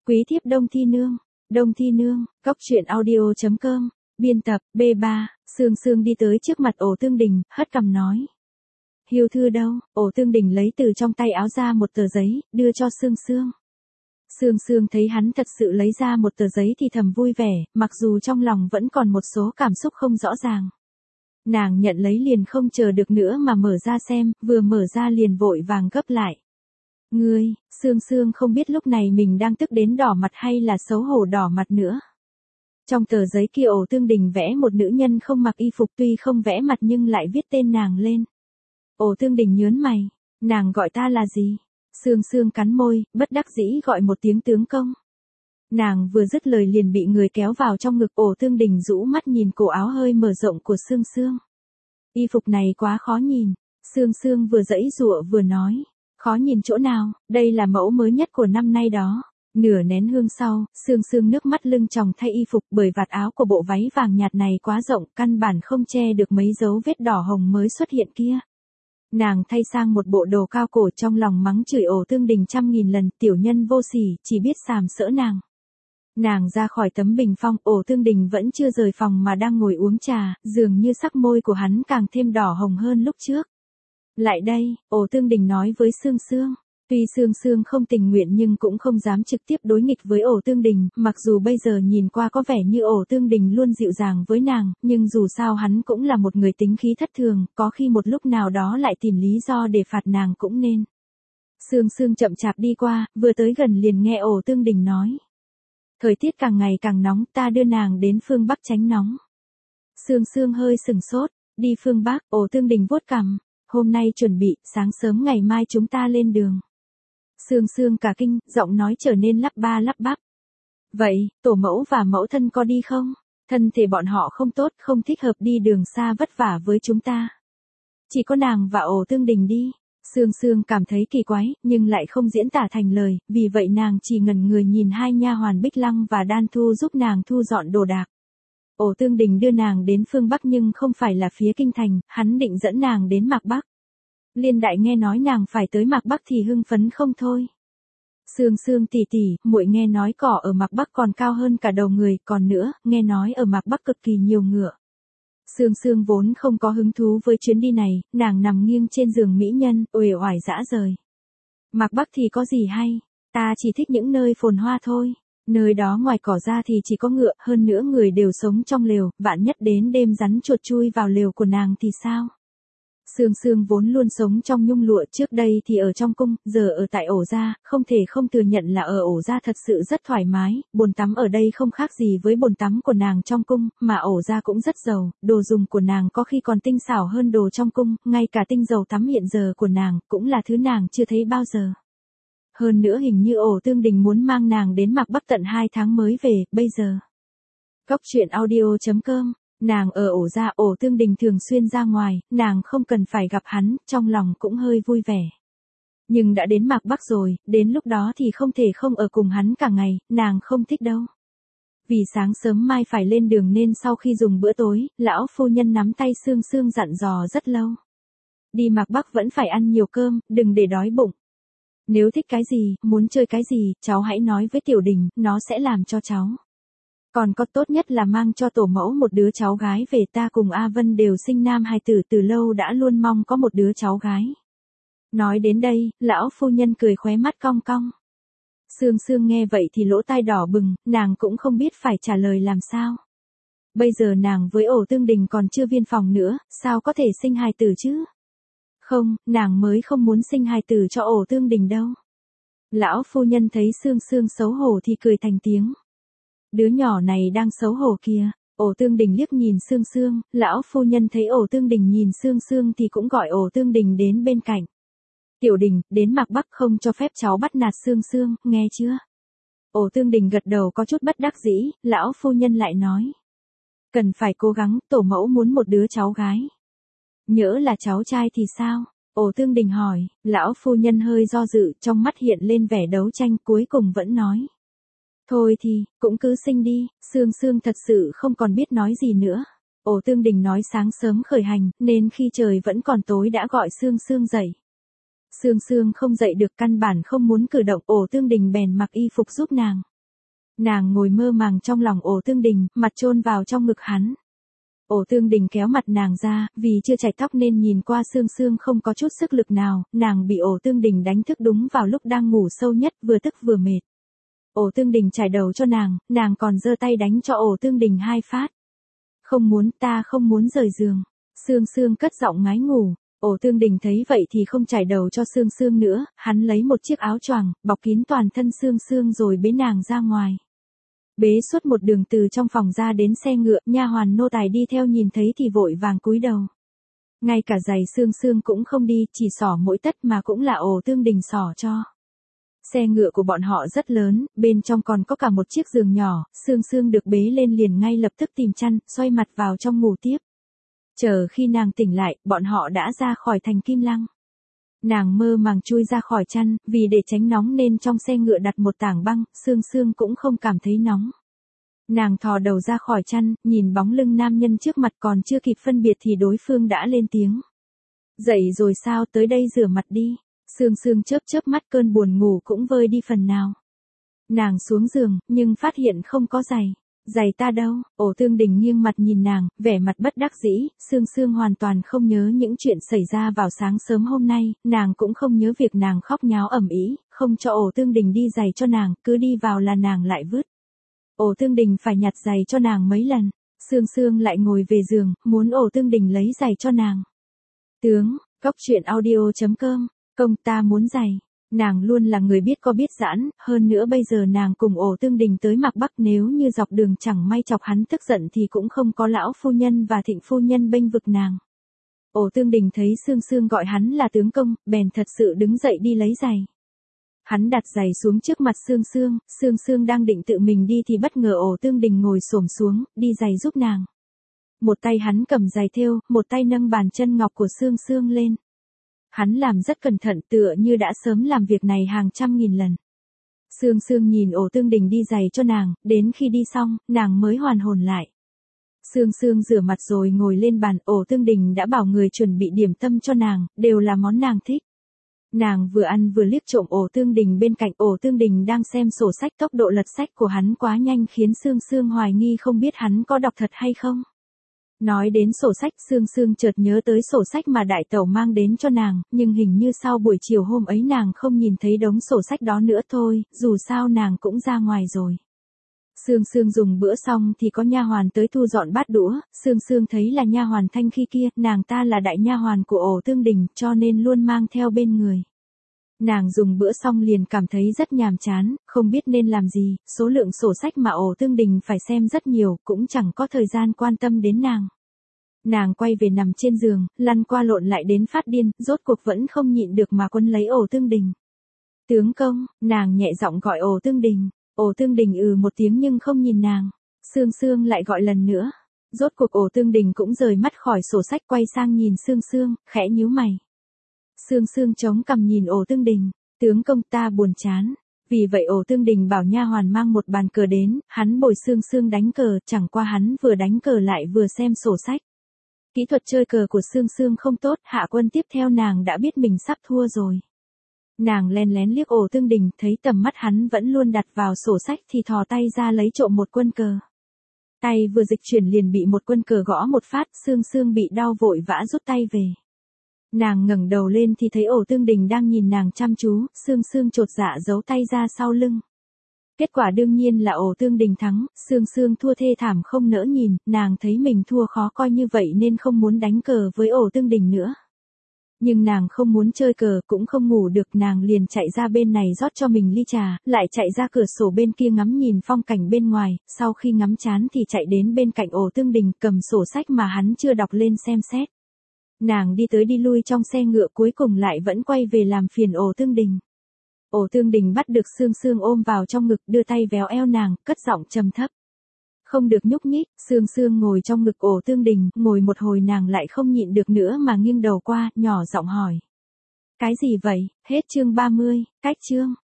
Quý thiếp Đông Thi Nương, Cóc truyện audio.com, biên tập, B3, Sương Sương đi tới trước mặt Ổ Tương Đình, hất cằm nói. Hiêu thư đâu? Ổ Tương Đình lấy từ trong tay áo ra một tờ giấy, đưa cho Sương Sương. Sương Sương thấy hắn thật sự lấy ra một tờ giấy thì thầm vui vẻ, mặc dù trong lòng vẫn còn một số cảm xúc không rõ ràng. Nàng nhận lấy liền không chờ được nữa mà mở ra xem, vừa mở ra liền vội vàng gấp lại. Ngươi, Sương Sương không biết lúc này mình đang tức đến đỏ mặt hay là xấu hổ đỏ mặt nữa. Trong tờ giấy kia Ổ Tương Đình vẽ một nữ nhân không mặc y phục, tuy không vẽ mặt nhưng lại viết tên nàng lên. Ổ Tương Đình nhớn mày, nàng gọi ta là gì? Sương Sương cắn môi, bất đắc dĩ gọi một tiếng tướng công. Nàng vừa dứt lời liền bị người kéo vào trong ngực. Ổ Tương Đình rũ mắt nhìn cổ áo hơi mở rộng của Sương Sương. Y phục này quá khó nhìn. Sương Sương vừa giãy giụa vừa nói. Khó nhìn chỗ nào, đây là mẫu mới nhất của năm nay đó. Nửa nén hương sau, Sương Sương nước mắt lưng tròng thay y phục, bởi vạt áo của bộ váy vàng nhạt này quá rộng, căn bản không che được mấy dấu vết đỏ hồng mới xuất hiện kia. Nàng thay sang một bộ đồ cao cổ, trong lòng mắng chửi Ổ Tương Đình trăm nghìn lần, tiểu nhân vô sỉ, chỉ biết sàm sỡ nàng. Nàng ra khỏi tấm bình phong, Ổ Tương Đình vẫn chưa rời phòng mà đang ngồi uống trà, dường như sắc môi của hắn càng thêm đỏ hồng hơn lúc trước. Lại đây, Ổ Tương Đình nói với Sương Sương. Tuy Sương Sương không tình nguyện nhưng cũng không dám trực tiếp đối nghịch với Ổ Tương Đình, mặc dù bây giờ nhìn qua có vẻ như Ổ Tương Đình luôn dịu dàng với nàng, nhưng dù sao hắn cũng là một người tính khí thất thường, có khi một lúc nào đó lại tìm lý do để phạt nàng cũng nên. Sương Sương chậm chạp đi qua, vừa tới gần liền nghe Ổ Tương Đình nói. Thời tiết càng ngày càng nóng, ta đưa nàng đến phương Bắc tránh nóng. Sương Sương hơi sừng sốt, đi phương Bắc, Ổ Tương Đình vuốt cằm. Hôm nay chuẩn bị, sáng sớm ngày mai chúng ta lên đường. Sương Sương cả kinh, giọng nói trở nên lắp ba lắp bắp. Vậy, tổ mẫu và mẫu thân có đi không? Thân thể bọn họ không tốt, không thích hợp đi đường xa vất vả với chúng ta. Chỉ có nàng và Ổ Tương Đình đi. Sương Sương cảm thấy kỳ quái, nhưng lại không diễn tả thành lời, vì vậy nàng chỉ ngẩn người nhìn hai nha hoàn Bích Lăng và Đan Thu giúp nàng thu dọn đồ đạc. Ổ Tương Đình đưa nàng đến phương Bắc nhưng không phải là phía kinh thành, hắn định dẫn nàng đến Mạc Bắc. Liên Đại nghe nói nàng phải tới Mạc Bắc thì hưng phấn không thôi. Sương Sương tỷ tỷ, muội nghe nói cỏ ở Mạc Bắc còn cao hơn cả đầu người, còn nữa, nghe nói ở Mạc Bắc cực kỳ nhiều ngựa. Sương Sương vốn không có hứng thú với chuyến đi này, nàng nằm nghiêng trên giường mỹ nhân, uể oải dã rời. Mạc Bắc thì có gì hay, ta chỉ thích những nơi phồn hoa thôi. Nơi đó ngoài cỏ ra thì chỉ có ngựa, hơn nữa người đều sống trong lều, vạn nhất đến đêm rắn chuột chui vào lều của nàng thì sao? Sương Sương vốn luôn sống trong nhung lụa, trước đây thì ở trong cung, giờ ở tại Ổ gia, không thể không thừa nhận là ở Ổ gia thật sự rất thoải mái, bồn tắm ở đây không khác gì với bồn tắm của nàng trong cung, mà Ổ gia cũng rất giàu, đồ dùng của nàng có khi còn tinh xảo hơn đồ trong cung, ngay cả tinh dầu tắm hiện giờ của nàng, cũng là thứ nàng chưa thấy bao giờ. Hơn nữa hình như Ổ Tương Đình muốn mang nàng đến Mạc Bắc tận 2 tháng mới về, bây giờ. Cóc truyện audio.com, nàng ở Ổ gia, Ổ Tương Đình thường xuyên ra ngoài, nàng không cần phải gặp hắn, trong lòng cũng hơi vui vẻ. Nhưng đã đến Mạc Bắc rồi, đến lúc đó thì không thể không ở cùng hắn cả ngày, nàng không thích đâu. Vì sáng sớm mai phải lên đường nên sau khi dùng bữa tối, lão phu nhân nắm tay Sương Sương dặn dò rất lâu. Đi Mạc Bắc vẫn phải ăn nhiều cơm, đừng để đói bụng. Nếu thích cái gì, muốn chơi cái gì, cháu hãy nói với Tiểu Đình, nó sẽ làm cho cháu. Còn có tốt nhất là mang cho tổ mẫu một đứa cháu gái về, ta cùng A Vân đều sinh nam hài tử, từ lâu đã luôn mong có một đứa cháu gái. Nói đến đây, lão phu nhân cười khóe mắt cong cong. Sương Sương nghe vậy thì lỗ tai đỏ bừng, nàng cũng không biết phải trả lời làm sao. Bây giờ nàng với Ổ Tương Đình còn chưa viên phòng nữa, sao có thể sinh hài tử chứ? Không, nàng mới không muốn sinh hài tử cho Ổ Tương Đình đâu. Lão phu nhân thấy Sương Sương xấu hổ thì cười thành tiếng. Đứa nhỏ này đang xấu hổ kìa. Ổ Tương Đình liếc nhìn Sương Sương, lão phu nhân thấy Ổ Tương Đình nhìn Sương Sương thì cũng gọi Ổ Tương Đình đến bên cạnh. Tiểu Đình, đến Mạc Bắc không cho phép cháu bắt nạt Sương Sương, nghe chưa? Ổ Tương Đình gật đầu có chút bất đắc dĩ, lão phu nhân lại nói. Cần phải cố gắng, tổ mẫu muốn một đứa cháu gái. Nhỡ là cháu trai thì sao? Ổ Tương Đình hỏi, lão phu nhân hơi do dự, trong mắt hiện lên vẻ đấu tranh, cuối cùng vẫn nói. Thôi thì, cũng cứ sinh đi. Sương Sương thật sự không còn biết nói gì nữa. Ổ Tương Đình nói sáng sớm khởi hành, nên khi trời vẫn còn tối đã gọi Sương Sương dậy. Sương Sương không dậy được, căn bản không muốn cử động, Ổ Tương Đình bèn mặc y phục giúp nàng. Nàng ngồi mơ màng trong lòng Ổ Tương Đình, mặt chôn vào trong ngực hắn. Ổ Tương Đình kéo mặt nàng ra, vì chưa chải tóc nên nhìn qua xương xương không có chút sức lực nào, nàng bị Ổ Tương Đình đánh thức đúng vào lúc đang ngủ sâu nhất, vừa tức vừa mệt. Ổ Tương Đình chải đầu cho nàng còn giơ tay đánh cho Ổ Tương Đình 2 phát. Không muốn, ta không muốn rời giường. Xương xương cất giọng ngái ngủ. Ổ Tương Đình thấy vậy thì không chải đầu cho xương xương nữa, hắn lấy một chiếc áo choàng, bọc kín toàn thân xương xương rồi bế nàng ra ngoài. Bế suốt một đường từ trong phòng ra đến xe ngựa, nha hoàn nô tài đi theo nhìn thấy thì vội vàng cúi đầu. Ngay cả giày xương xương cũng không đi, chỉ xỏ mỗi tất mà cũng là Ổ Tương Đình xỏ cho. Xe ngựa của bọn họ rất lớn, bên trong còn có cả một chiếc giường nhỏ, xương xương được bế lên liền ngay lập tức tìm chăn, xoay mặt vào trong ngủ tiếp. Chờ khi nàng tỉnh lại, bọn họ đã ra khỏi thành Kim Lăng. Nàng mơ màng chui ra khỏi chăn, vì để tránh nóng nên trong xe ngựa đặt một tảng băng, xương xương cũng không cảm thấy nóng. Nàng thò đầu ra khỏi chăn, nhìn bóng lưng nam nhân trước mặt còn chưa kịp phân biệt thì đối phương đã lên tiếng. Dậy rồi sao, tới đây rửa mặt đi. Xương xương chớp chớp mắt, cơn buồn ngủ cũng vơi đi phần nào. Nàng xuống giường, nhưng phát hiện không có giày. Giày ta đâu? Ổ Tương Đình nghiêng mặt nhìn nàng, vẻ mặt bất đắc dĩ, xương xương hoàn toàn không nhớ những chuyện xảy ra vào sáng sớm hôm nay, nàng cũng không nhớ việc nàng khóc nháo ầm ĩ, không cho Ổ Tương Đình đi giày cho nàng, cứ đi vào là nàng lại vứt. Ổ Tương Đình phải nhặt giày cho nàng mấy lần, xương xương lại ngồi về giường, muốn Ổ Tương Đình lấy giày cho nàng. Tướng, coctruyện.audio.com, công ta muốn giày. Nàng luôn là người biết có biết giãn, hơn nữa bây giờ nàng cùng Ổ Tương Đình tới Mạc Bắc, nếu như dọc đường chẳng may chọc hắn tức giận thì cũng không có lão phu nhân và Thịnh phu nhân bênh vực nàng. Ổ Tương Đình thấy xương xương gọi hắn là tướng công, bèn thật sự đứng dậy đi lấy giày. Hắn đặt giày xuống trước mặt xương xương đang định tự mình đi thì bất ngờ Ổ Tương Đình ngồi xổm xuống, đi giày giúp nàng. Một tay hắn cầm giày thêu, một tay nâng bàn chân ngọc của xương xương lên. Hắn làm rất cẩn thận, tựa như đã sớm làm việc này hàng trăm nghìn lần. Xương xương nhìn Ổ Tương Đình đi giày cho nàng, đến khi đi xong, nàng mới hoàn hồn lại. Xương xương rửa mặt rồi ngồi lên bàn, Ổ Tương Đình đã bảo người chuẩn bị điểm tâm cho nàng, đều là món nàng thích. Nàng vừa ăn vừa liếc trộm Ổ Tương Đình bên cạnh. Ổ Tương Đình đang xem sổ sách, tốc độ lật sách của hắn quá nhanh khiến xương xương hoài nghi không biết hắn có đọc thật hay không. Nói đến sổ sách, xương xương chợt nhớ tới sổ sách mà đại tẩu mang đến cho nàng, nhưng hình như sau buổi chiều hôm ấy nàng không nhìn thấy đống sổ sách đó nữa thôi, dù sao nàng cũng ra ngoài rồi. Xương xương dùng bữa xong thì có nha hoàn tới thu dọn bát đũa, xương xương thấy là nha hoàn Thanh Khi kia, nàng ta là đại nha hoàn của Ổ Tương Đình, cho nên luôn mang theo bên người. Nàng dùng bữa xong liền cảm thấy rất nhàm chán, không biết nên làm gì, số lượng sổ sách mà Ổ Tương Đình phải xem rất nhiều, cũng chẳng có thời gian quan tâm đến nàng. Nàng quay về nằm trên giường, lăn qua lộn lại đến phát điên, rốt cuộc vẫn không nhịn được mà quấn lấy Ổ Tương Đình. Tướng công, nàng nhẹ giọng gọi Ổ Tương Đình. Ổ Tương Đình một tiếng nhưng không nhìn nàng. Xương xương lại gọi lần nữa. Rốt cuộc Ổ Tương Đình cũng rời mắt khỏi sổ sách, quay sang nhìn xương xương, khẽ nhíu mày. Xương xương chống cằm nhìn Ổ Tương Đình. Tướng công, ta buồn chán. Vì vậy Ổ Tương Đình bảo nha hoàn mang một bàn cờ đến, hắn bồi xương xương đánh cờ, chẳng qua hắn vừa đánh cờ lại vừa xem sổ sách. Kỹ thuật chơi cờ của xương xương không tốt, hạ quân tiếp theo nàng đã biết mình sắp thua rồi. Nàng len lén liếc Ổ Tương Đình, thấy tầm mắt hắn vẫn luôn đặt vào sổ sách thì thò tay ra lấy trộm một quân cờ. Tay vừa dịch chuyển liền bị một quân cờ gõ một phát, xương xương bị đau vội vã rút tay về. Nàng ngẩng đầu lên thì thấy Ổ Tương Đình đang nhìn nàng chăm chú, xương xương chột dạ giấu tay ra sau lưng. Kết quả đương nhiên là Ổ Tương Đình thắng, xương xương thua thê thảm không nỡ nhìn, nàng thấy mình thua khó coi như vậy nên không muốn đánh cờ với Ổ Tương Đình nữa. Nhưng nàng không muốn chơi cờ, cũng không ngủ được, nàng liền chạy ra bên này rót cho mình ly trà, lại chạy ra cửa sổ bên kia ngắm nhìn phong cảnh bên ngoài, sau khi ngắm chán thì chạy đến bên cạnh Ổ Tương Đình, cầm sổ sách mà hắn chưa đọc lên xem xét. Nàng đi tới đi lui trong xe ngựa, cuối cùng lại vẫn quay về làm phiền Ổ Tương Đình. Ổ Tương Đình bắt được xương xương ôm vào trong ngực, đưa tay véo eo nàng, cất giọng trầm thấp. Không được nhúc nhích. Xương xương ngồi trong ngực Ổ Tương Đình, ngồi một hồi nàng lại không nhịn được nữa mà nghiêng đầu qua, nhỏ giọng hỏi. Cái gì vậy? Hết chương 30, cách chương.